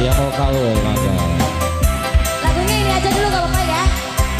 yang mau kawin maka. Lagunya ini aja dulu gak apa-apa ya.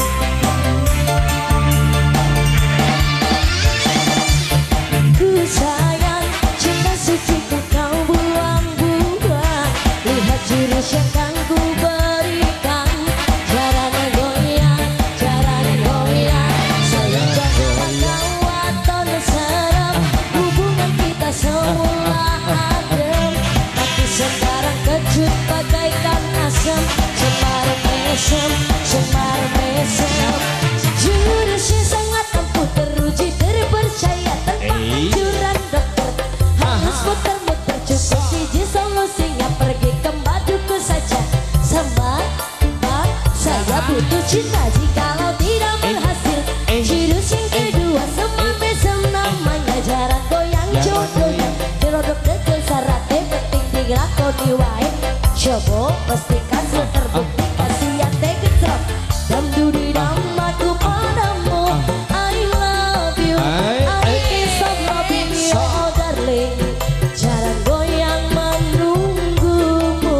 Ku sayang cinta suciku kau buang-buang. Lihat jurus yang kan ku berikan. Caranya goyang, caranya goyang. Sayang jangan kau atau serem. Hubungan kita semula adem, tapi sekarang kecut bagaikan asam. Cemar mesem, cemar mesem. Jurusnya sangat ampuh, teruji, terpercaya tanpa anjuran dokter. Harus muter-muter cukup siji solusinya, pergi ke maduku saja. Sembah, saya butuh cinta jikalau tidak berhasil. Jurus yang kedua semar mesem, namanya jaran goyang jodohnya. Dirodok deket syaratnya penting dilakoni wae. Coba pastikan sudah terbukti kasihan tegecrop. Dam dudi dam aku padamu. I love you, I can't stop loving you, oh darling. Jaran goyang menunggumu.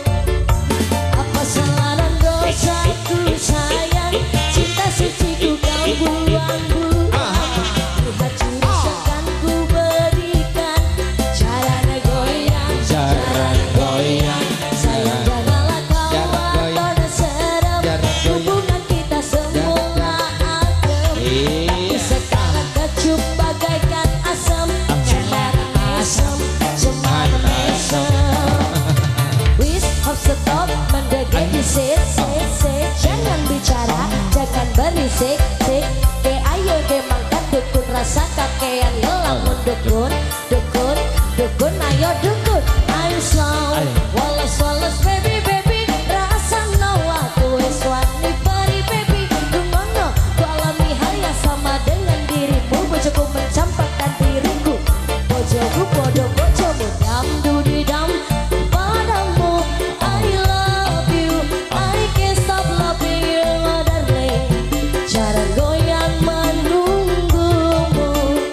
Apa salah dan dosaku sayang, cinta suciku kau buang-buang. Lihat jurus yang kan ku berikan. Caranya goyang, caranya goyang. Sayang janganlah kau atau serem. Hubungan kita semula adem, tapi sekarang kecup bagaikan asam. Cemar mesem, cemar mesem. Wis hop stop mendegel di sit. Jangan bicara, jangan berisik sik. Ke ayo ke mangkat dukun rasa kakean lamun dukun. Dukun ayo dukun. I'm slow, walas baby rasa nawa ku wis wani pari baby. Dumono ku alami hal yang sama dengan dirimu. Bojoku mencampakkan diriku, bojoku podo bojomu. Dam dudi dam padamu. I love you, I can't stop loving you, oh darling. Jaran goyang menunggumu.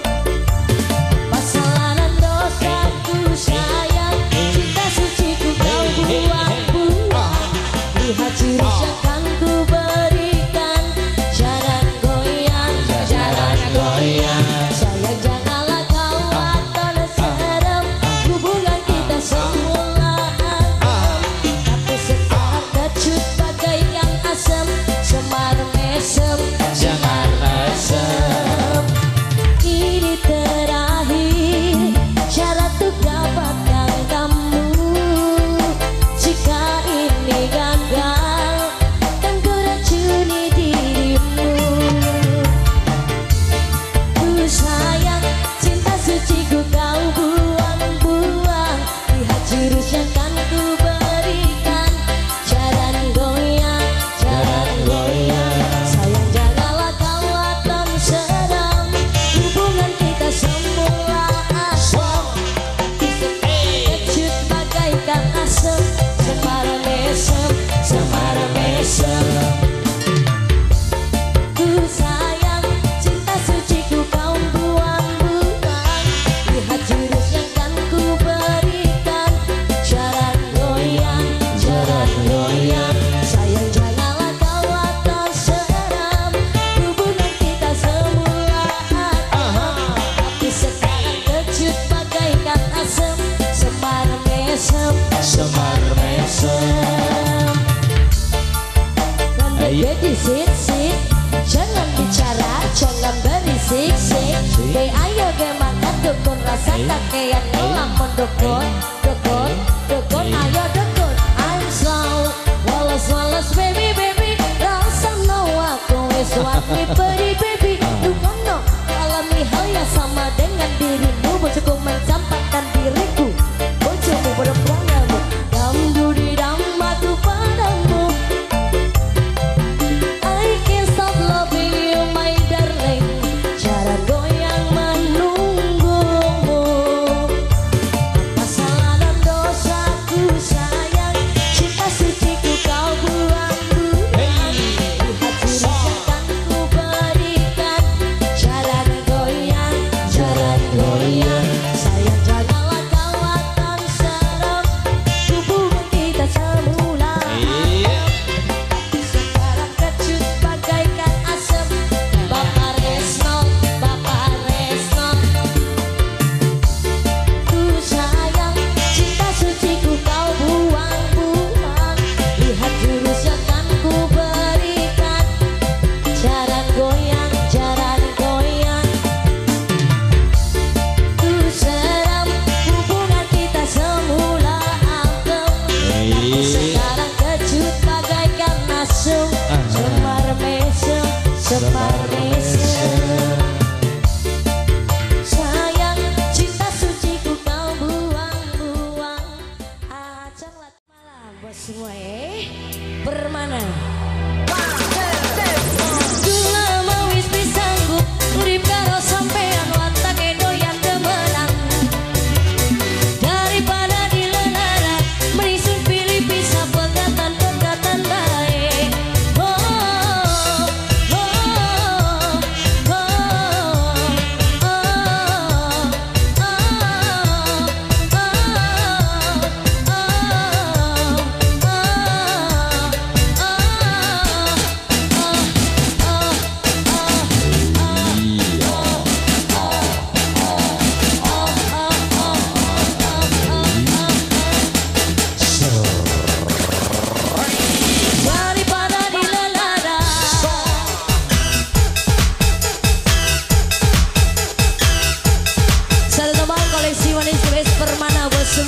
Pasalanan dosaku sayang, cinta suciku kau buang-buang. Lihat jurus yang kan ku berikan. Jaran goyang, jaran goyang. Sayang janganlah kau atau serem. Hubungan kita semula adem, tapi sekarang kecut bagaikan asam. Semar mesem, semar mesem. Ini terakhir cara untuk dapatkan kamu. Jika ini gagal, kan ku racuni dirimu. Ku sayang cinta suciku kau buang-buang. Lihat jurus yang kan ku berikan. Jaran goyang, jaran goyang. Sayang janganlah kau atau serem. Hubungan kita semula asam, tapi sekarang kecut bagaikan asam. Semar mesem, semar mesem. Ku sayang cinta suciku kau buang-buang. Lihat jurus yang kan ku berikan. Jaran goyang, jaran goyang. Sayang janganlah kau atau serem. Hubungan kita semula adem, tapi sekarang kecut bagaikan asam. Semar mesem, semar mesem. Jadi sit, jangan bicara, jangan berisik sik. Ayo ge makan dukun rasa kakean lamun dukun. Ayo dukun. I'm slow, walas baby rasa nawa ku wis wani peri baby. Dumono alami hal yang sama dengan dirimu. Bojoku mencampakkan diriku, bojomu berperanganmu. Dam dudi dam aku padamu. I can't stop loving you, my darling. Jaran goyang menunggumu. Masalah dan dosaku sayang, cinta suciku kau buang-buang. Lihat jurus yang kan ku berikan. Jaran goyang, jaran goyang.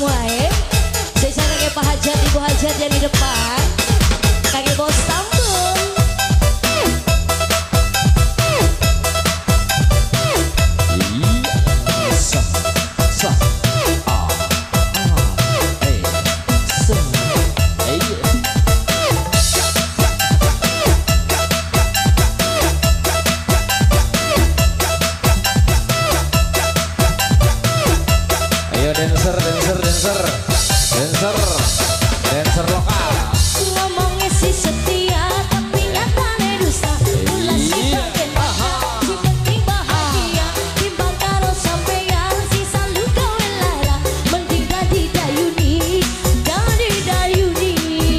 semua ya. Saya kayak Pak Hajat, Ibu Hajat yang di depan. Kayak bos sambung. Dancer lokal. Ngomongnya si setia tapi nyatanya dusta. Ulah si bagian mata, si penting bahagia. Timbang karo sampeyan si selalu gawe lara. Mending dadi dayuni, dadi dayuni.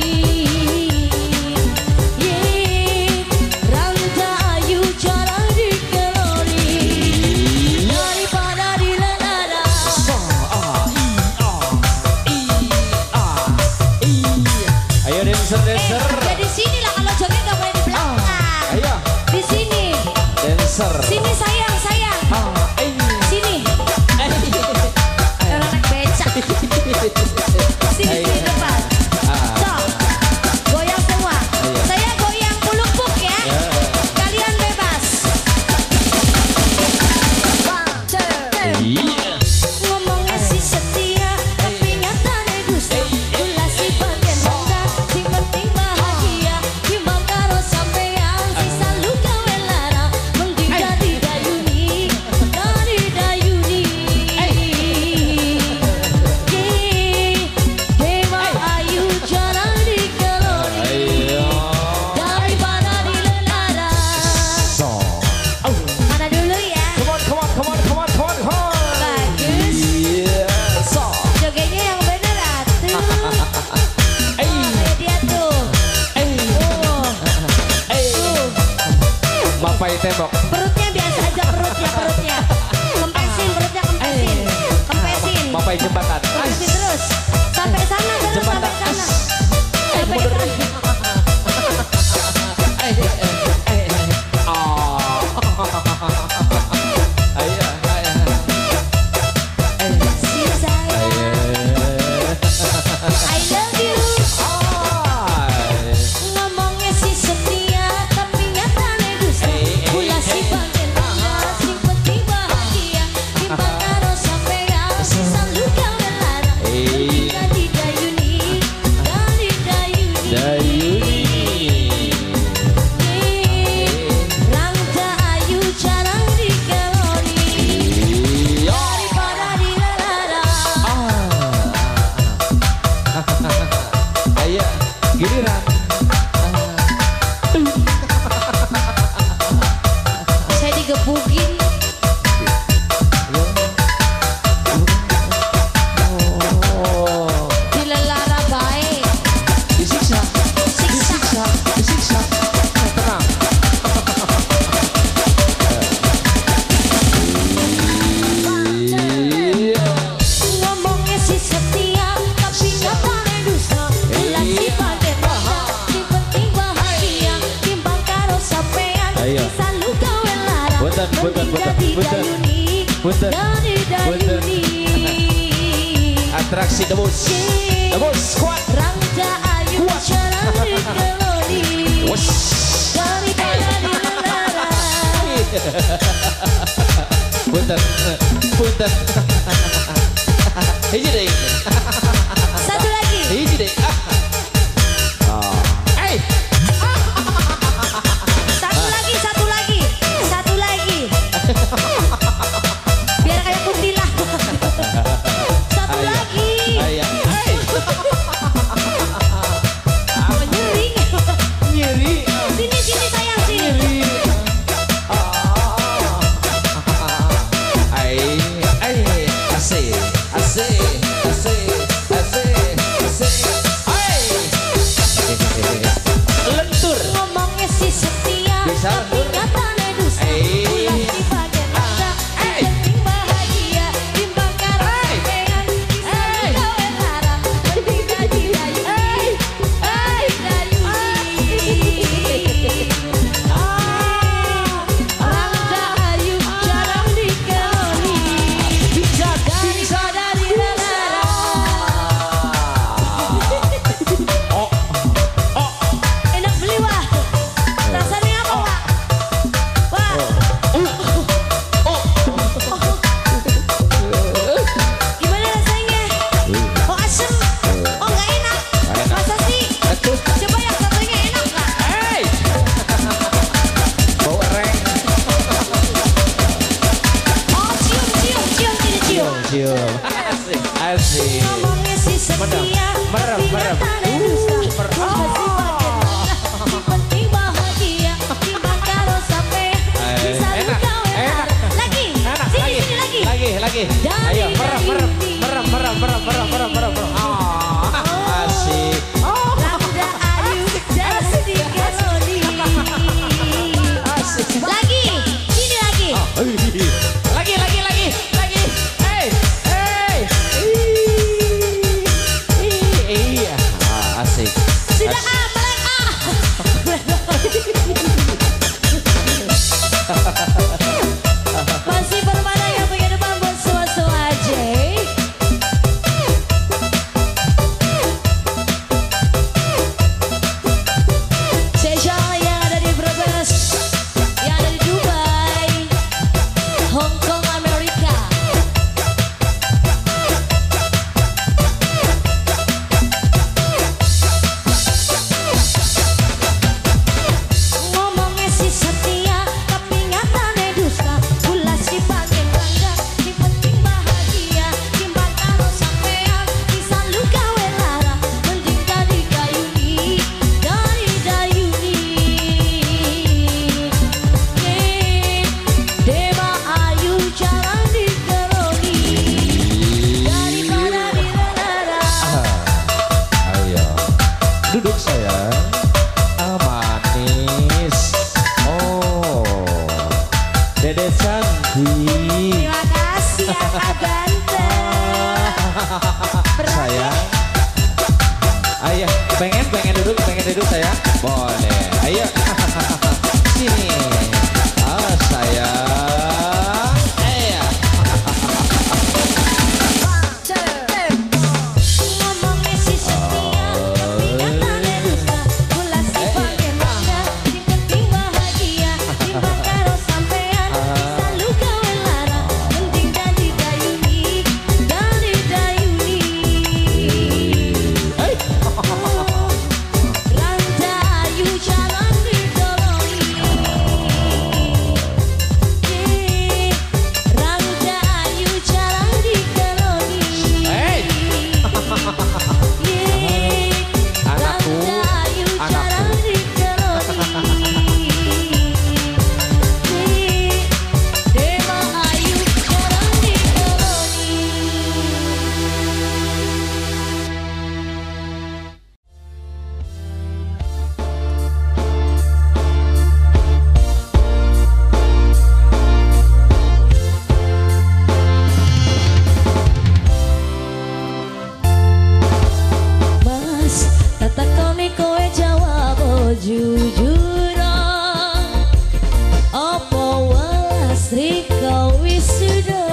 Yeay, ranta ayu jarang dikeloni. Daripada dilelara. Ayo dancer. Ya di sini lah, kalau joget nggak boleh di belakang. Ayo. Di sini. Dancer. Sini sayang. Sini. Orang naik becak. Sini depan. Sok. Goyang semua. Saya goyang puluk-puk ya. Kalian bebas. Ngomongnya si setia tapi nyatanya dusta. Ulah si bagian mata, sing penting bahagia. Timbang karo sampeyan si selalu gawe lara. Mending dadi dayuni, dadi dayuni. Dewa ayu jarang dikeloni. Daripada dilelara. Mana dulu ya? Come on. Bagus. Jogetnya yang bener atuh. Dia tuh. Mapai tembok. Perutnya biasa aja perutnya. Kempesin perutnya kempesin. Mapai jembatan. Kempesin terus. Sampai sana terus Jembatan. sampai sana. Sampai sana. Si sayang, I love you. Ngomongnya si setia tapi nyatanya dusta. Ulah si bagian mata, sing penting bahagia. Timbang karo sampeyan si selalu gawe lara. Mending dadi dayuni, dadi dayuni. Rangga ayu jarang dikeloni. Daripada dilelara. Ayo, giliran. Saya digebukin. Dilelara baik. Disiksa. Siksa. Tenang. Ngomongnya si setia tapi nyatanya dusta. Ulah si bagian mata, sing penting bahagia. Timbang karo sampeyan Ayo. si selalu gawe lara. Punten. Mending dadi dayuni, Punten. dadi dayuni. Atraksi debus squad. Rangga ayu jarang dikeloni. Daripada dilelara. Punten. Hiji deh. Satu lagi. Hiji deh. Satu lagi. Biar kayak kuntilah. Satu lagi. Nyeri. Sini sayang sini. Lentur. Ngomongnya si setia Bisa tapi lentur. nyatanya dusta. Ulah si bagian mata, sing penting bahagia. Timbang karo sampeyan si selalu gawe lara. Mending dadi dayuni, dayuni. Rangga ayu jarang dikeloni. Daripada dilelara. cium. Asik, asik. Ngomongnya si setia, Merem, tapi merem. nyatanya dusta. Masih pakai penting bahagia, timbang karo sampai bisa Enak, kau enak. lagi, Enak, sini sini lagi. Lagi. Dari Ayo, merem. Asik. Randa ayu jalan di kaloni. Asik. Lagi, sini lagi. Lagi. Hey. Iya. Asik. Sudah melek Masih bermana yang bagian depan buat suwa-suwa aja. Spesial yang ada di Brebes, yang ada di Dubai, Hong Kong, Amerika. Ngomongnya si setia, tapi nyatanya dusta. Ulah si bagian bangga, yang penting bahagia. Timbang karo sampean, bisa lu gawe lara. Mending dari dayuni. Dema ayu jalan di keroni, daripada di lara. Ayo. Duduk sayang. Manis. Oh. Dede cantik. Terima kasih ya Kak ganteng. Sayang. Ayah, pengen duduk sayang. Boleh. Ayo. Sini. Sayang. Ayah. Ngomongnya si setia, tapi nyatanya dusta. Ulah si bagian bangga, yang penting bahagia. Timbang karo sampean, bisa lu gawe lara. Mending dari dayuni. Randa ayu jalan di koloni. Randa ayu jalan di koloni. Hey. Anakku, Randa ayu jalan anakku. di koloni. Dema ayu jalan di koloni. Mas, tata koni kowe jawab jujur. Apa welas riko wisuda?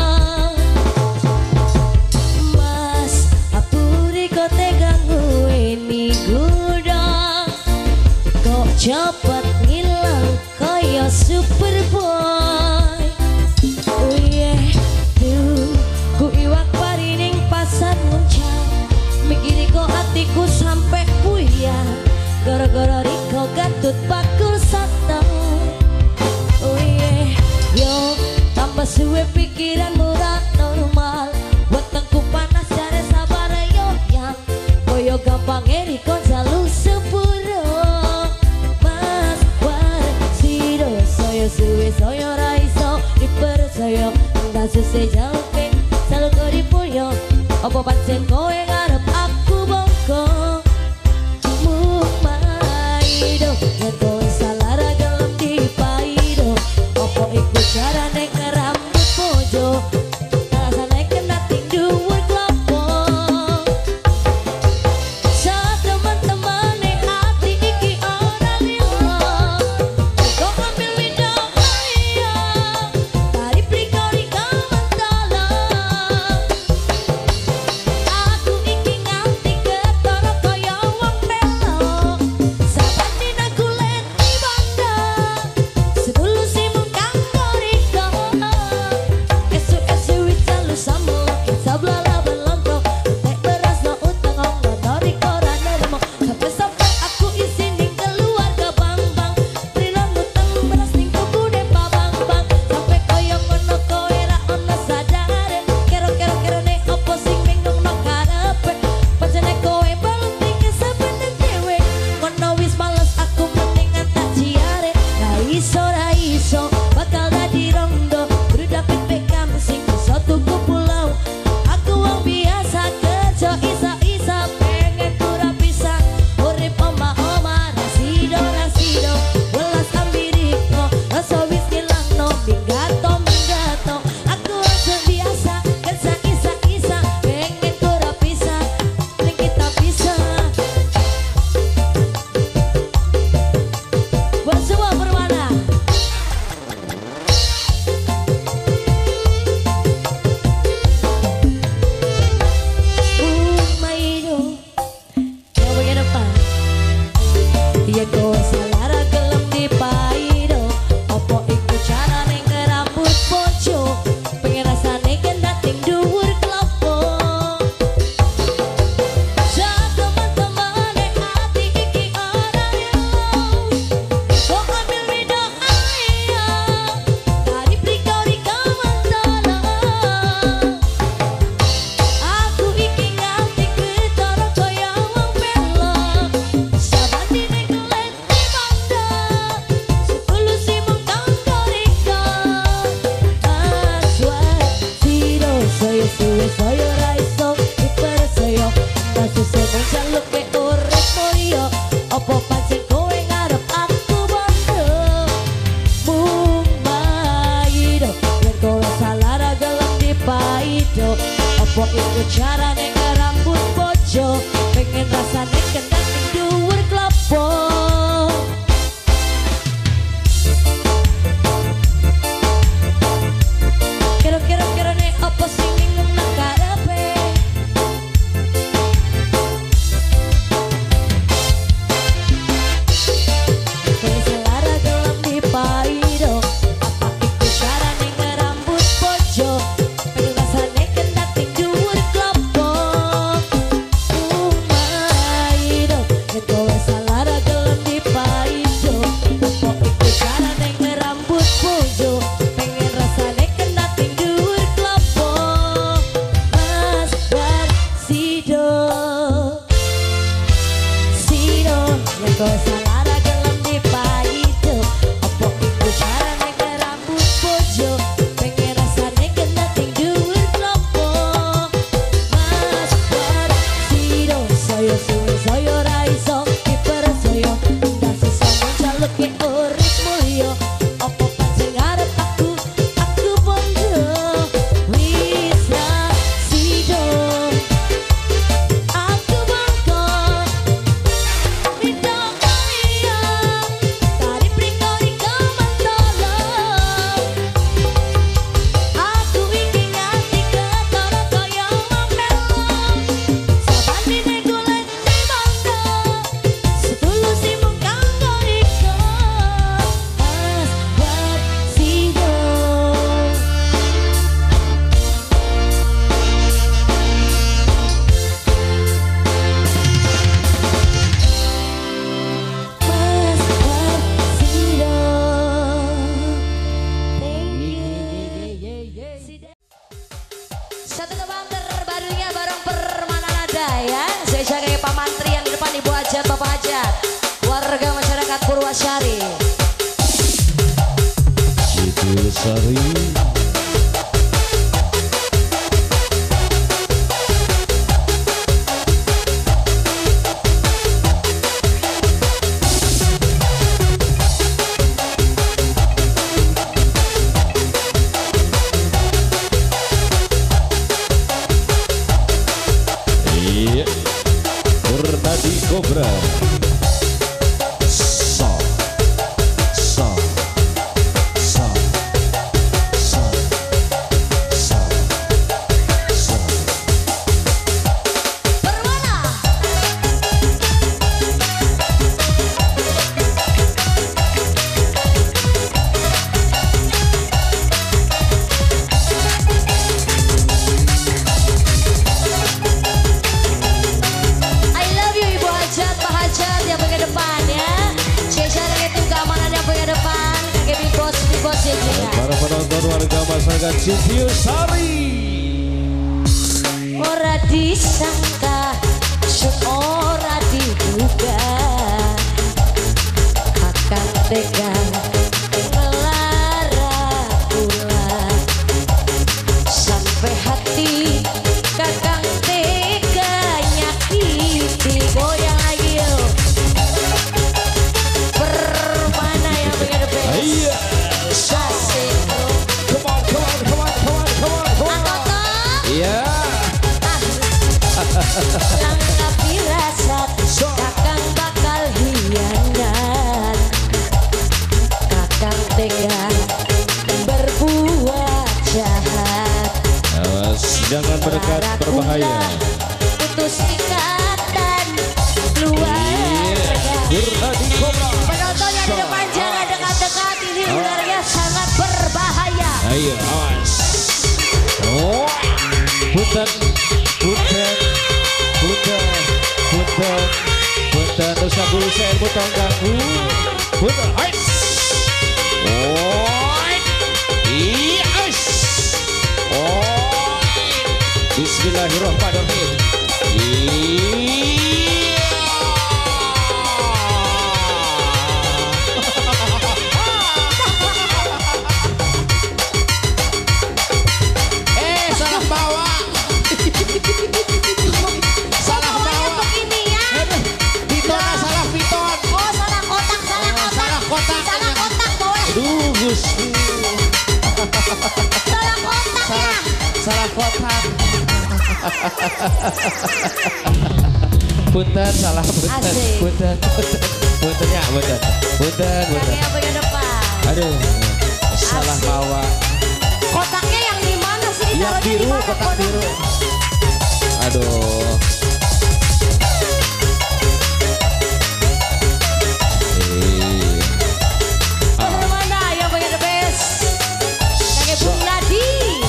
Mas, apuri kok tegang nguweni gudang. Kok cepet ngilang kaya Superboy. Oh yeah, tuh ku iwak parining pasar muncak. Mikiri kok hatiku sampai puyah. Gara-gara Riko gatut bakul satu. Oh yeah, yo tambah suwe pikiran murah normal. Wetengku panas jare sabar yo yang. Koyo gampang Riko jalu sepuro. Mas war siro soyo suwe soyo raiso dipercaya. Enggak susah jauh selalu kau dipunya. Apa pancen kowe ngarep aku bongkong. Mung maido yen kowe salah ra gelem dipaido. Apa iku carane ngerambut bojo. Rasane kena ting dhuwur klopong. Saat teman-temane hati iki ora lilo. Kok ambil window kaya tarik plikori kamantala. Aku iki nganti ketara kaya wong melo. Saban dina kulit di banda. Sedulu si mung kanggo Riko. paido. Apa iku carane ngerambut bojo, pengen rasane kendang ning dhuwur klopo. Kira-kira nek apa sing ning nang karepe. Wis lara gelem dipaido. Apa iku carane ngerambut bojo, pengen rasane kendang ning dhuwur klopo. Maido, nek wis lara gelem dipaido. Apa iku carane ngerambut bojo, pengen rasane kendang ning dhuwur klopo. Mas bar sido, sido, nek wis lara gelem dipaido. Apa iku carane ngerambut bojo, pengen rasane kendang ning dhuwur klopo. Mas bar sido, saya suwe saya ra iso dipercaya, ndak sisa menjaluke urip mulya. Apa pancen arep aku bondo. Wis ra sido, aku bangkot midang kaya tari prikori kamantolo. Aku iki ngati ketara kaya melo, sabane golek di bangga, setulus si mung kanggo iko. Mas bar sido, Mas bar sido. Thank you. Satu tebang terbarunya bareng Permananada ya. Saya jaga Pak Mantri yang di depan, Ibu Hajat, Bapak Hajat, warga masyarakat Purwasari. Itu Sari. Iya, Bernadi Cobra. So, so, so, so, so, so. Permana. I love you Ibu Hajat, Pak Hajat yang bagian depan ya. Cesar itu keamanan yang bagian depan. Kakek Big Boss ya juga. Para penonton warga masyarakat Cibiu Sari. Ora disangka, sun ora diduga, akan tega melara pula sampai hati kakang tega nyakiti. Goyang lagi yuk. Permana yang bagian depan. Iya. Asik. Come on, come on, come on, come on, come on, come on. Anggota. Iya. Langkah firasat, kakang bakal hianat. Kakang tega berbuat jahat. Awas, jangan mendekat, berbahaya. Putus ikatan keluarga. Bernadi Cobra. Penontonnya di depan jangan dekat-dekat, ini udaranya sangat berbahaya. Ayo, awas. Oh, punten, punten, punten, punten, punten. Usah bulu saya butang ganggu. Punten, ais. Oh, iya, ais. Oh, Bismillahirrahmanirrahim. Salah bawa. Salah bawa. Begini ya. Piton, salah piton. Oh, salah kotak, salah kotak. Salah kotak. Salah kotak, boleh. Aduh, Gusti. Salah kotak ya. Salah kotak. Punten salah punten. Asik. Punten. Punten ya, punten. Punten, punten. Yang bagian depan. Aduh. Salah Asik. bawa. Kotaknya yang di mana sih? Yang Ditaruhnya di biru, mana kotak kotaknya? biru. Aduh. Bagaimana yang bagian the best? Kakek Bung Nadi.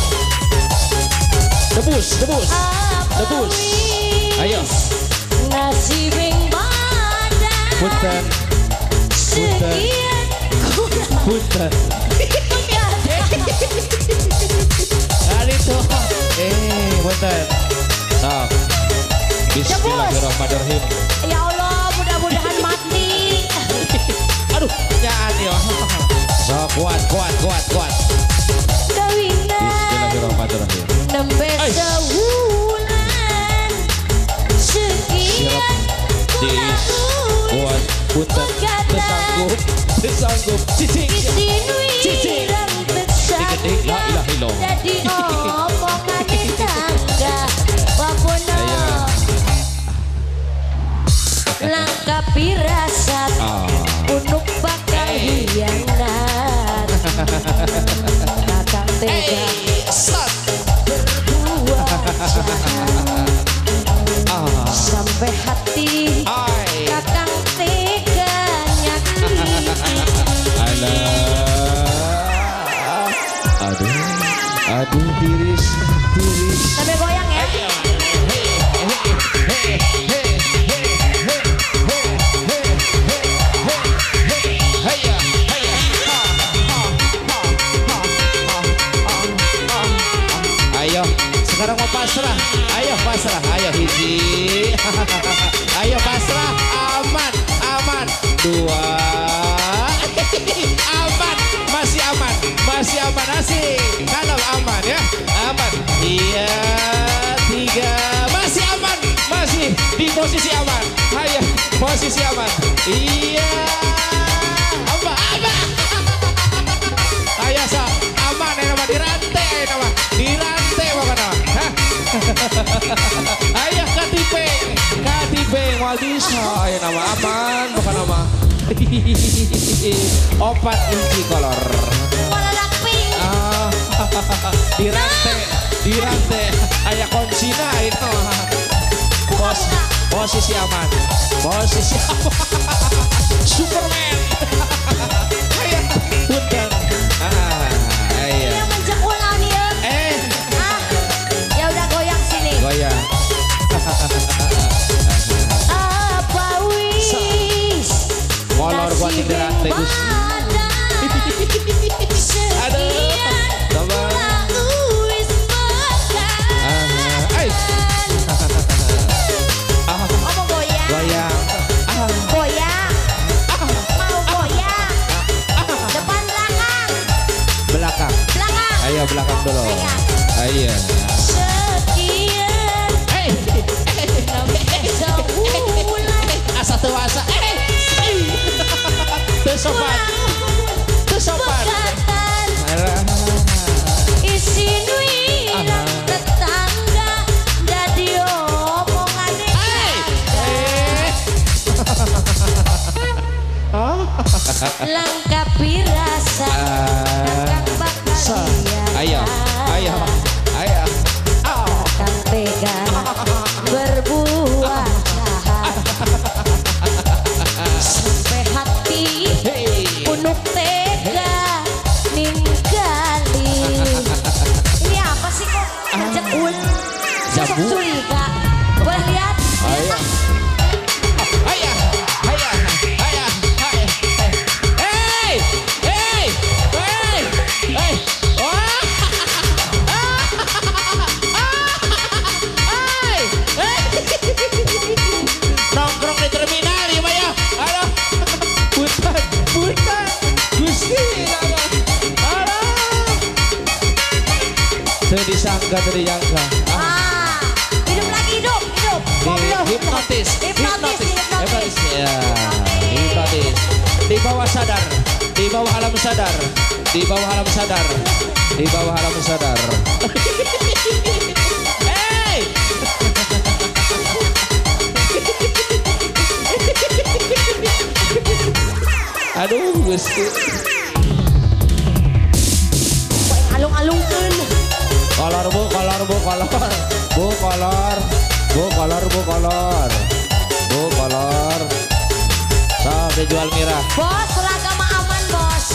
Debus, debus. Debus. Ayo. Nasi bing badan. Punten. Sekian Punten. kurang. Kali itu. Punten. Sok. Bismillahirrahmanirrahim. Ya Allah, mudah-mudahan mati. Aduh, nyaan ya. Sok, kuat, kuat, kuat, kuat. Kawina Bismillahirrahmanirrahim. nembe Ais. sewulan. Sekian Sirup. Dis. Kuat. Punten. Tersanggup. Tersanggup. Cicing. Cicing. Isinuirang Dikedik, la tersangka. ilaha illallah. Jadi omongan tangga. Wapono Ayo. langkah pirasat. Unuk bakal hianat. Kakang tega berbuat jahat. Sampai hati kakang tega nyakit. Aduh, tiris, tiris. Sampai goyang ya. Ayo, sekarang mau pasrah. Ayo pasrah, ayo hiji. Ayo pasrah, aman, aman. Dua, aman, masih aman, masih aman, asik. Kalau aman ya, aman. Iya, tiga, masih aman, masih di posisi aman. Ayo, posisi aman. Iya, apa, apa? Ayo sa, aman ya nama dirantai, nama dirantai apa nama? Ayo katipeng, Waldisa, ayo nama aman, bukan nama. Opat inci kolor. Warna dark pink. Dirantai, ayah konsina itu. Posisi aman, posisi aman. Superman. Ayo, punten. Ayo. Yang menjek ulang nih ya. Ya udah goyang sini. Goyang. Apa wis? Molor buat dirantai Gus. Aduh. Coba. Mau goyang? Goyang. Goyang. Mau goyang? Depan belakang. Belakang. Belakang. Ayo belakang dulu. Ayo. Sekian sebulan. Asa teu asa. Teu sopan. Teu sopan. Pekatan isi nuirang tetangga jadi omongan langkah pirasa kakang bakal Ayo, ayo, ayo. kakang tega berbuat jahat sampai hati unuk tega ninggali. Ini apa sih kok ngajak ul? Sosok Jambu. curiga. Boleh lihat? Ayo. Ayo, ayo, ayo, ayo. Hey, hey, hey, hey. Wah. Nongkrong di terminal ya, Pak ya. Halo. Punten, punten. Gusti. Halo. Teu disangka, teu dijangka. Hidup lagi, hidup. Goblok. Hipnotis. Hipnotis. Ya, hipnotis. Di bawah sadar, di bawah alam sadar, di bawah alam sadar, di bawah alam sadar. Gusti. Alung-alungkeun. Kolor bu, kolor bu, kolor. Bu kolor. Bu kolor, bu kolor. Bu kolor. Sok dijual Mira. Bos, seragam aman bos.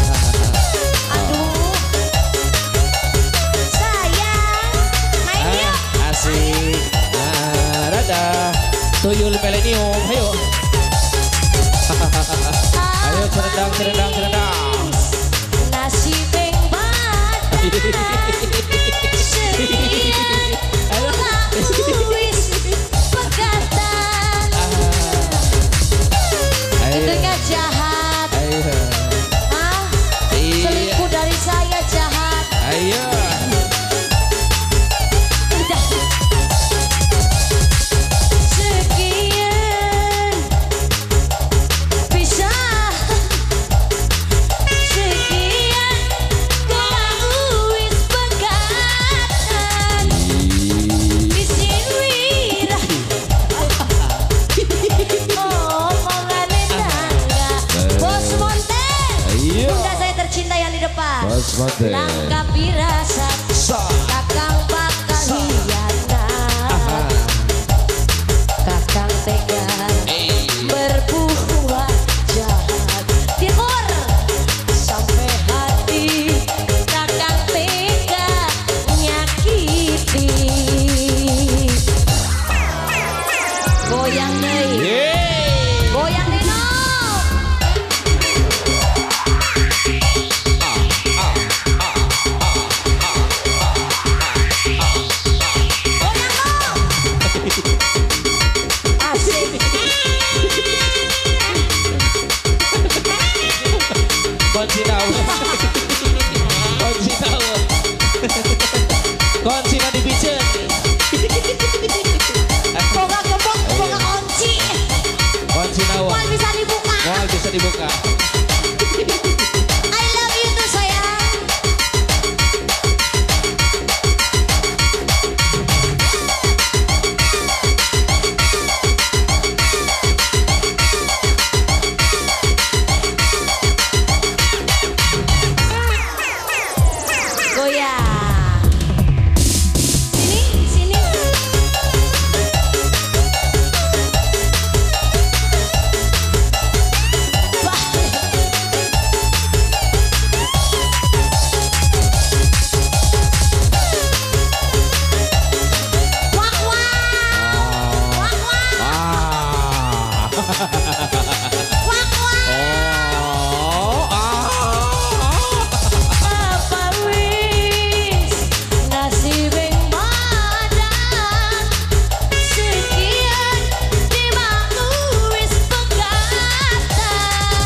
Aduh. Sayang, main yuk. Asik. Nah, dadah. Tuyul milenium, ayo. Ayo serendang, serendang, serendang. Nasi bengbat. Sekian pulang uis pegatan. Itunya jahat. Ayo. Hah? Selingkuh dari saya jahat. Ayo. Udah. Sekian bisa. Sekian pulang uis pegatan. Isin wira. Omongan tangga. Bos Monten. Ayo. Bunda saya tercinta yang di depan. Bos Monten. Langkah pirasat. Kakang bakal hianat. Kakang tega berbuat jahat. Timur sampai hati. Kakang tega nyakiti. Goyang deui. Yeay. Goyang deui no. Goyang no. Asik. Kunci tahu. Kunci tahu. Kunci na dibijen. Boga gembok, boga kunci. Kunci tahu. Mal bisa dibuka. Mal bisa dibuka. I love you tuh sayang. Goyang. Sini, sini. Wah. Wak wak. Wak wak. Ah. Wak wak. Oh. Apa wis nasibing badan. Sekian dimaku wis pegatan.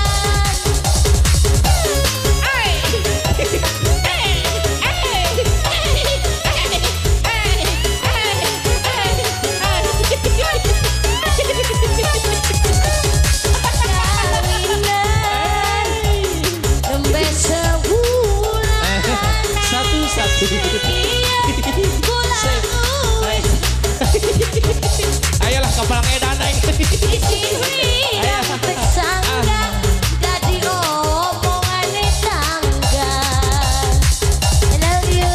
Kawinan nembe sebulan. Satu-satu. Iya, pulang uis. Ayolah kepala edan naik. Isin wirang tersangka. Jadi omongan tangga. I love you.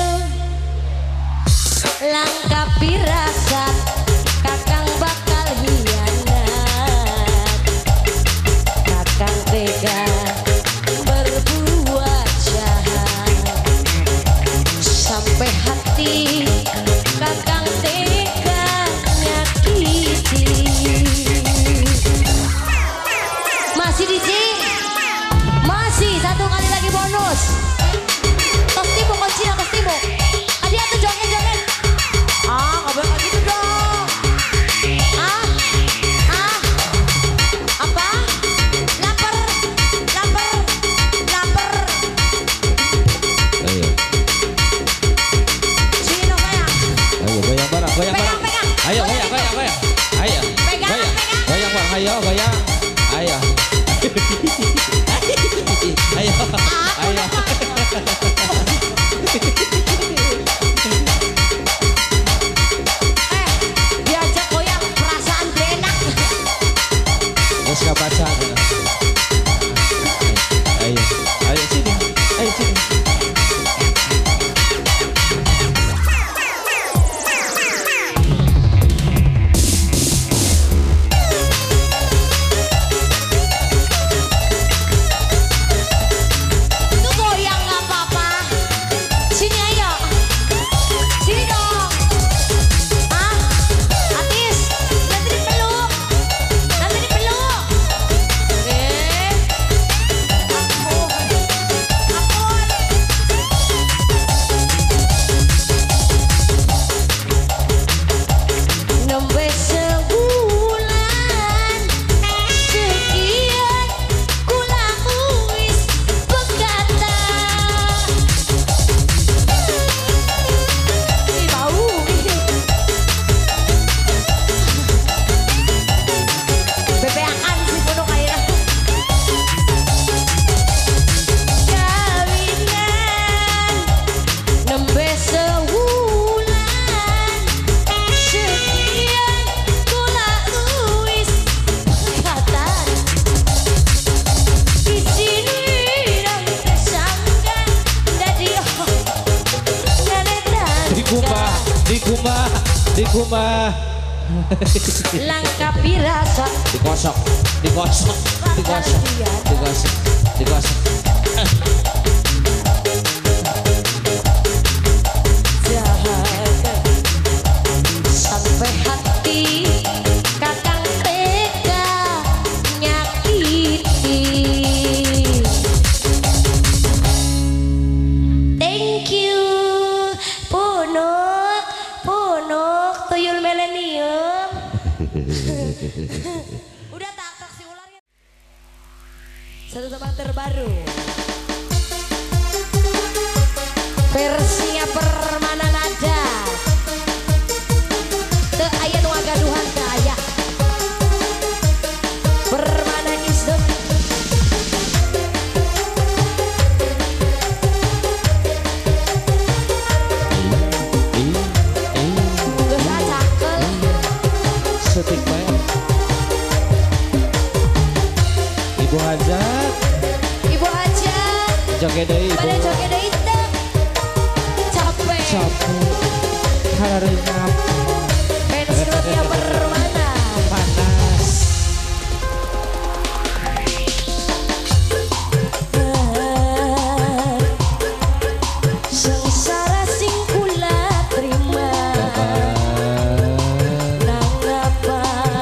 Langkah pirasat. Kakang bakal hianat. Kakang tega berbuat jahat. Sampai hati kakang tega nyakiti. Masih di sini. Masih satu kali lagi bonus. Tos timu kunci tos timu. Adi atuh joget-joget. Ah, nggak boleh kayak gitu dong. Dikumah. Langkah pirasa Digosok. jahat sampai hati kakang tega nyakiti. Thank you punuk tuyul milenium. Udah tak taksi ular ya. Satu tebang terbaru versinya Permana Nada. Teu aya nu agaduhan teu aya. Permana Isdom. Geus acakeun. Setik bae. Ibu Hajat. Ibu aja. Joget deui Ibu. Pada joget deui teu. Capek. Hareureuna Pensiunnya Permana. panas. Sengsara sing kula terima nangapa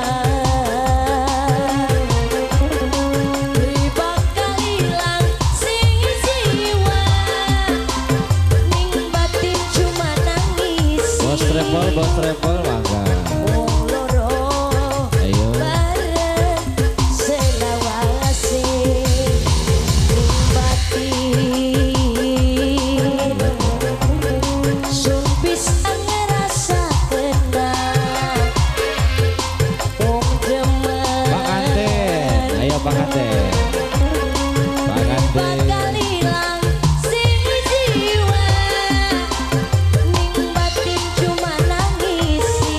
beri bakal ilang sing jiwa ning batin cuma nangis. Bos travel mangga. Wong loro Ayo. bareng selawase ning batin sumpis ngerasa tenang. Wong demen Bang Anten. Ayo Bang Anten. bakal ilang sing jiwa ning batin cuma nangisi.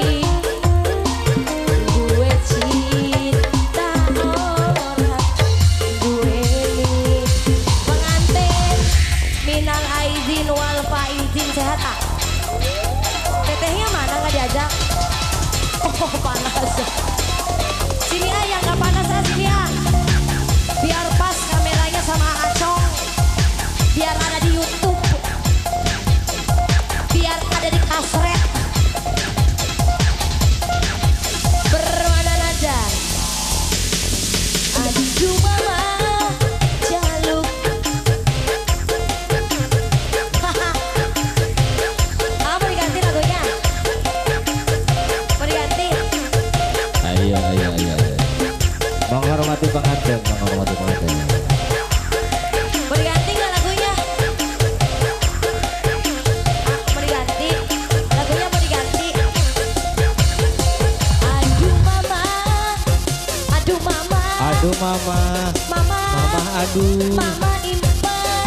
Duwe cinta ora duweni. Pengantin minal aizin wal faizin sehat ah. Tetehnya mana nggak diajak? Oh panas. Sini ah yang nggak panas ah sini ah. Biar pas kameranya sama Acong. Biar ada di YouTube. Biar ada di kasret. Permana Nada. Aduh mama jaluk. Ah mau diganti lagunya? Mau diganti? Ayo. Menghormati Bang Anten. Mau diganti nggak lagunya? Mau diganti? Lagunya mau diganti? Aduh mama, aduh mama, Aduh mama. mama, Mama aduh. mama impen.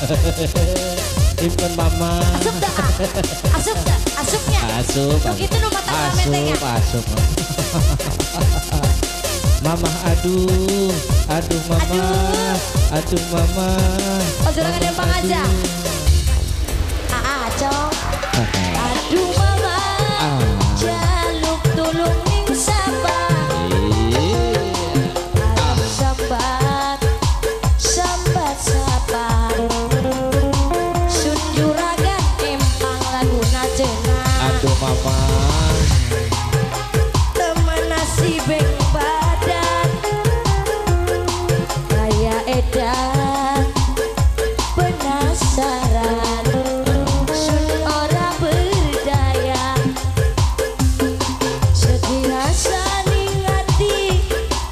Impen mama. Asup dah, asupnya. Asup. Begitu nu mata kametenya. Asup. Mama aduh mama. Aduh mama. Oh juragan Dempang aja. Acong. Aduh mama, jaluk tulung ning sabar. Sambat sabar. Sun juragan Dempang laguna cenah. Aduh mama. Temen nasi beng badan kayak edan penasaran sun ora berdaya sedih rasa ning ati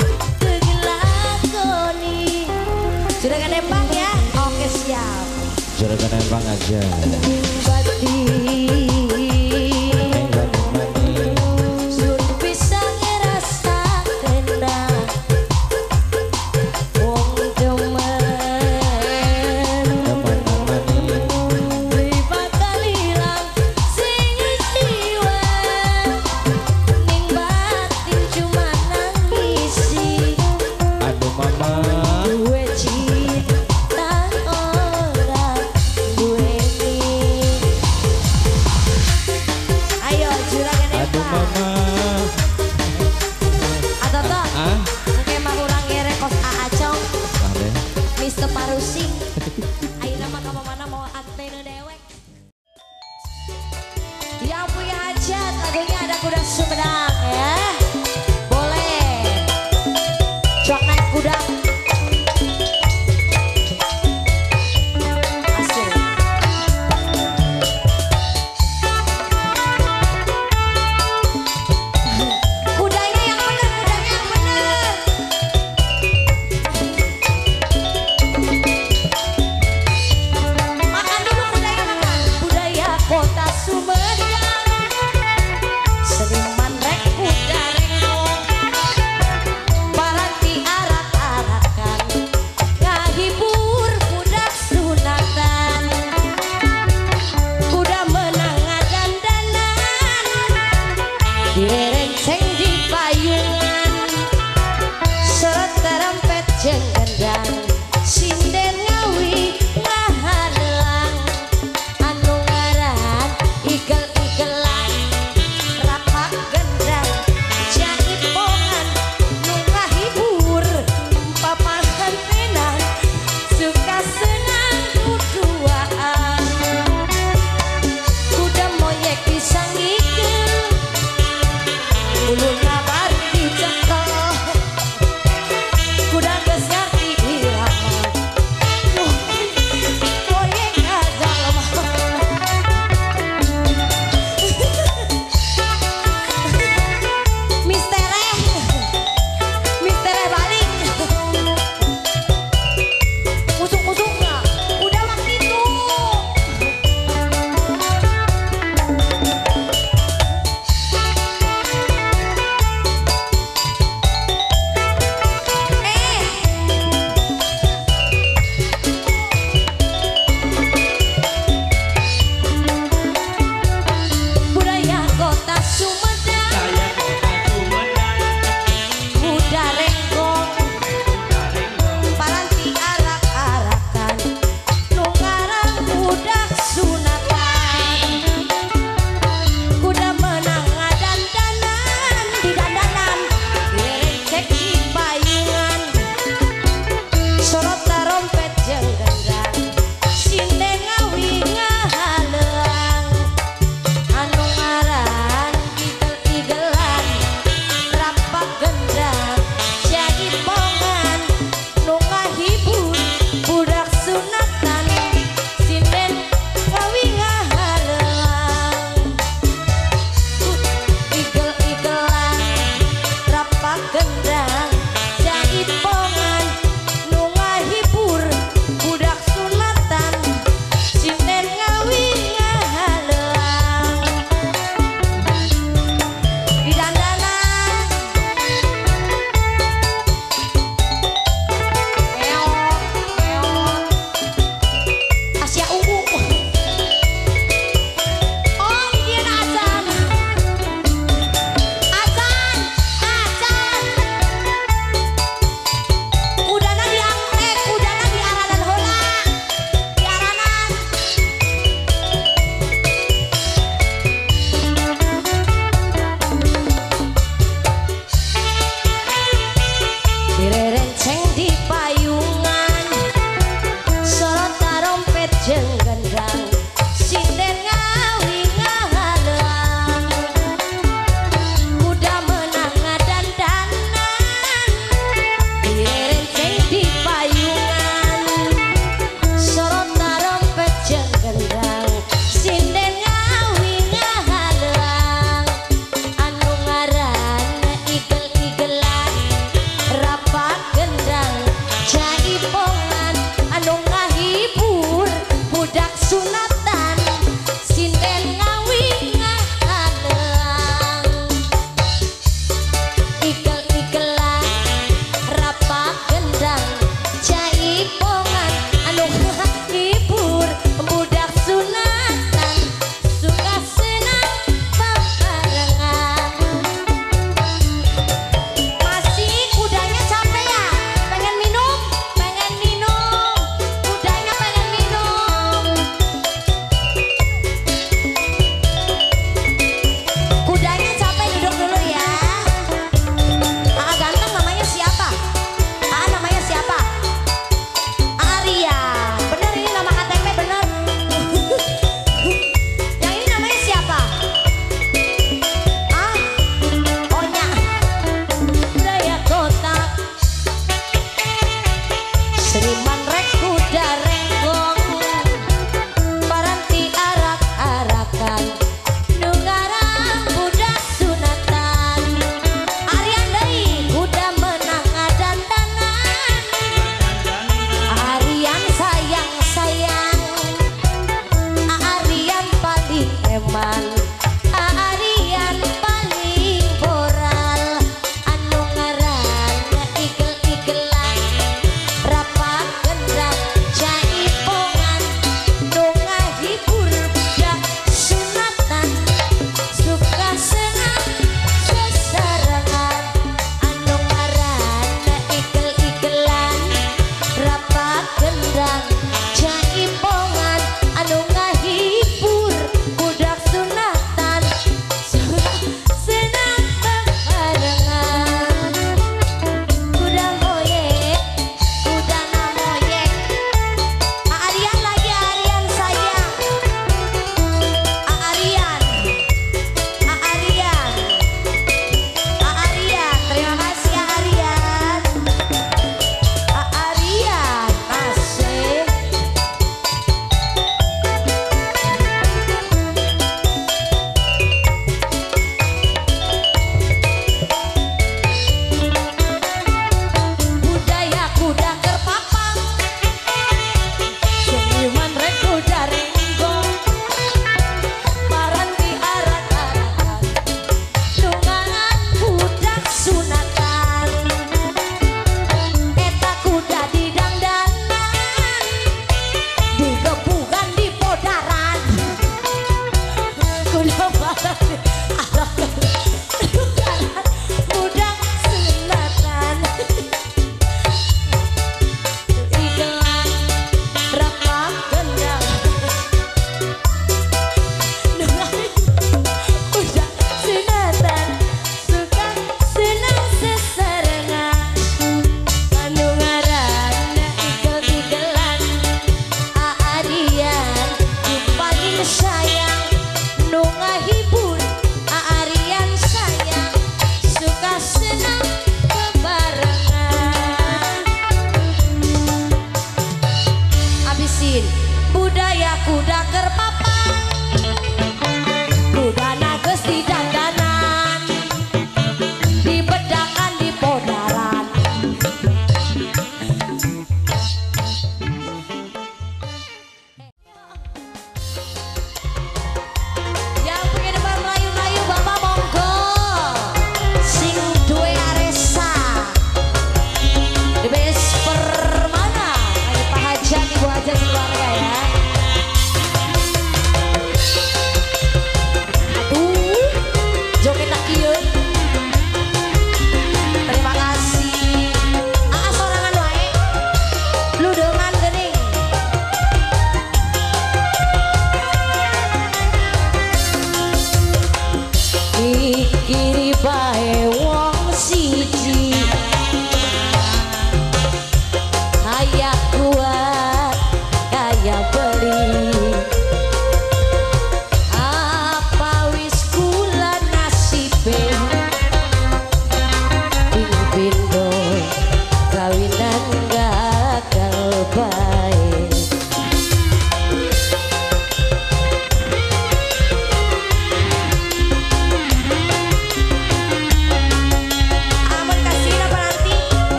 tegelakoni. Juragan Dempang ya? Oke siap. Juragan Dempang aja. Bati sun bisa ngerasa kena wong demen beri bakal ilang sing jiwa ning batin cuma nangisi. Aduh mama. Duwe cinta ora duweni. kuda Sumedang ya. Boleh. Cok naik kuda. Asik. Kudanya yang bener, kudanya yang bener. Makan dulu kudanya, makan. Budaya kota Sumedang. Seniman rek kuda rengkong. Paranti arak-arakan. Ngahibur budak sunatan. Kuda menang dandanan. Direnceng di payungan. Seret terempet jeung gendang. Sinden ngawi ngahadelang. Anu ngaran igel-igelan. Rapak gendang jaipongan. Nu ngahibur papahan tenan. Suka senang kuduaan. Kuda moyek disanggikeun.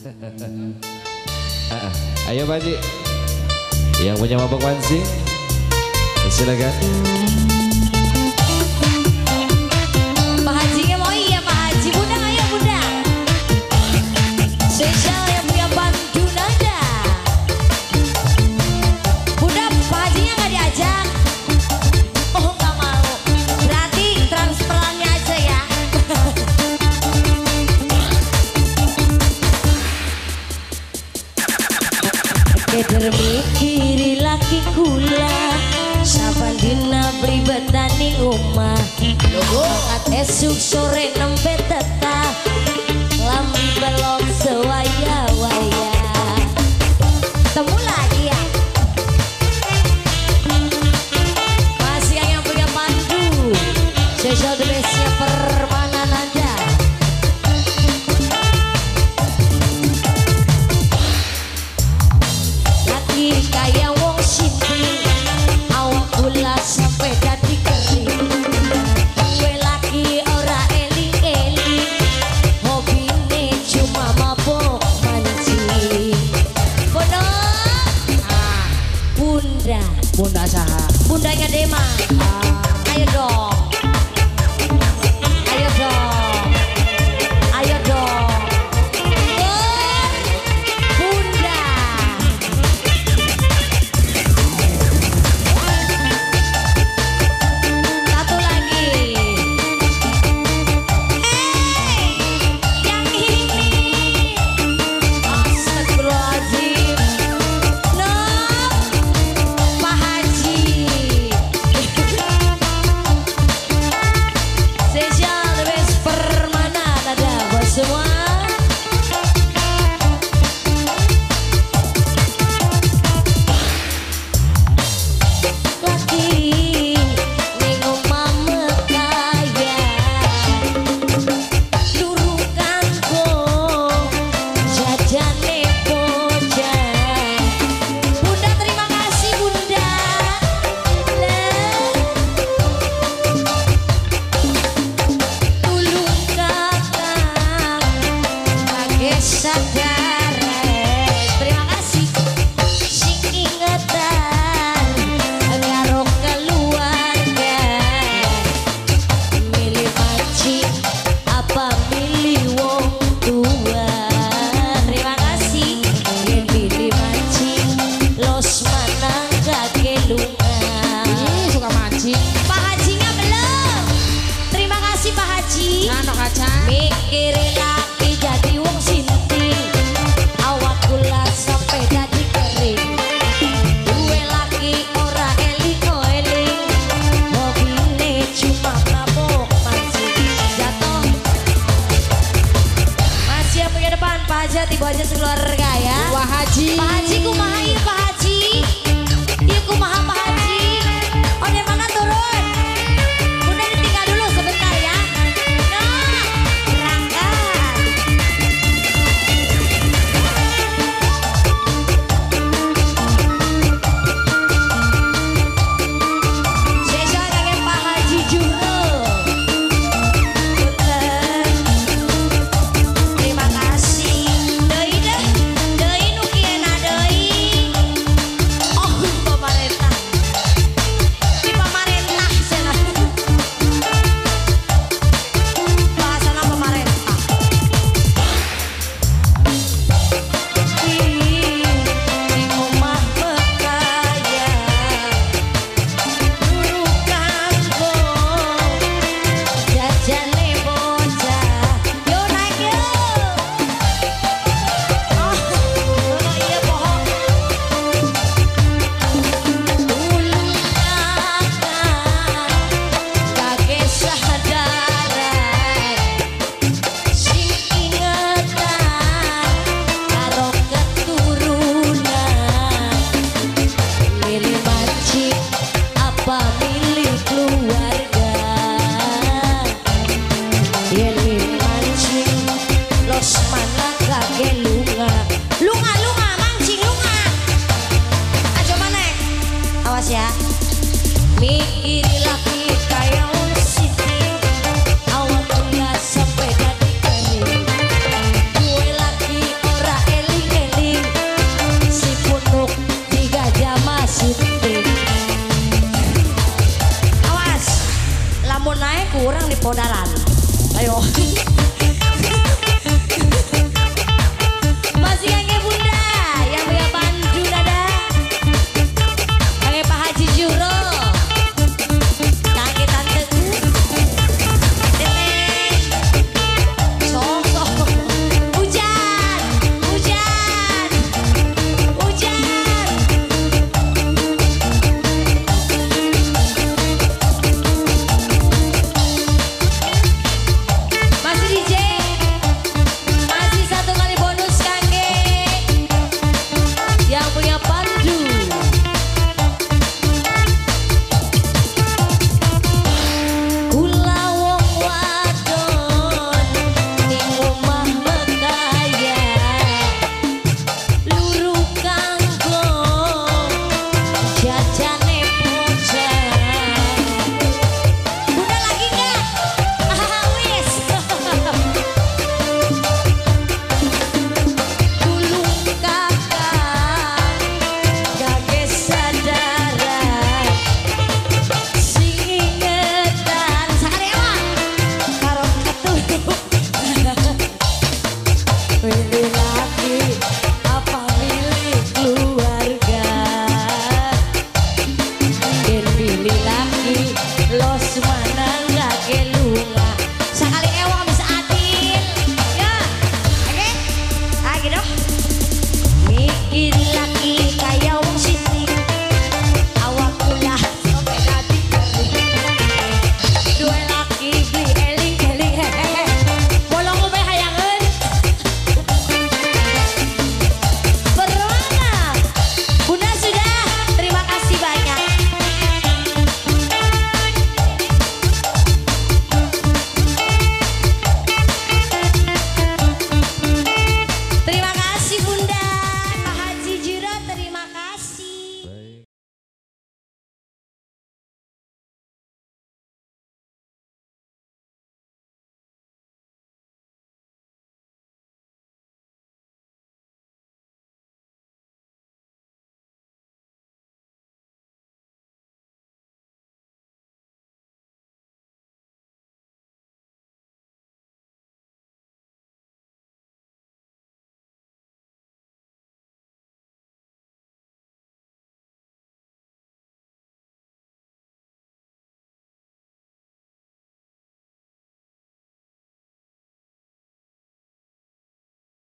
Ayo Pak Haji, yang punya mabok mancing, silakan. Pak Hajinya mau iya Pak Haji, bunda ayo bunda. Spesial yang punya bantu nada. Bunda Pak Hajinya nggak diajak. Oh nggak mau, berarti transferannya aja ya. Keder mikiri laki kula, saban dina pribetan ning omah. Angkat esuk sore nembe tetah, lambi belok sewaya-waya. Temu lagi ya. Masih yang punya pandu, spesial the bestnya permanen Anda. Lagi kayak wong siti, awak gula sampai dadi kering. Gue lagi ora eling-eling, hobine cuma mabok mancing. Bono, bunda. Bunda saha? Bundanya Dema. Ayo dong. Ayo dong. Ayo dong. Bunda. Satu lagi. Yang ini. Astagfirullahaladzim. No. Pak Haji. Spesial the best permanen ada buat semua. Lagi ning omah mekaya, durung kanggo jajane bocah. Bunda terima kasih Bunda. Tulung kakak kage sadare. Terima kasih sing ingetan karo keluarga. Milih mancing apa milih wong tua. Terima kasih yang pilih mancing los manang kagelungan. Ih, suka mancing. Pak Hajinya belum. Terima kasih Pak Haji. Nano kaca. Mikirin laki jadi wong sinting, awak gula sampai jadi kering. Duwe laki ora eling-eling, hobine cuma mabok mancing. Jatuh. Masih yang punya depan Pak Haji, tiba aja sekeluarga ya. Wah Haji. Pak Haji kumaha ieu Pak Haji? Ieu kumaha Pak Haji? Oh dari mana turun? Bunda ditinggal dulu sebentar ya. Nah, berangkat. Spesial kangen Pak Haji Juro. Terima kasih. Deui nu kieu na deui. Rindulah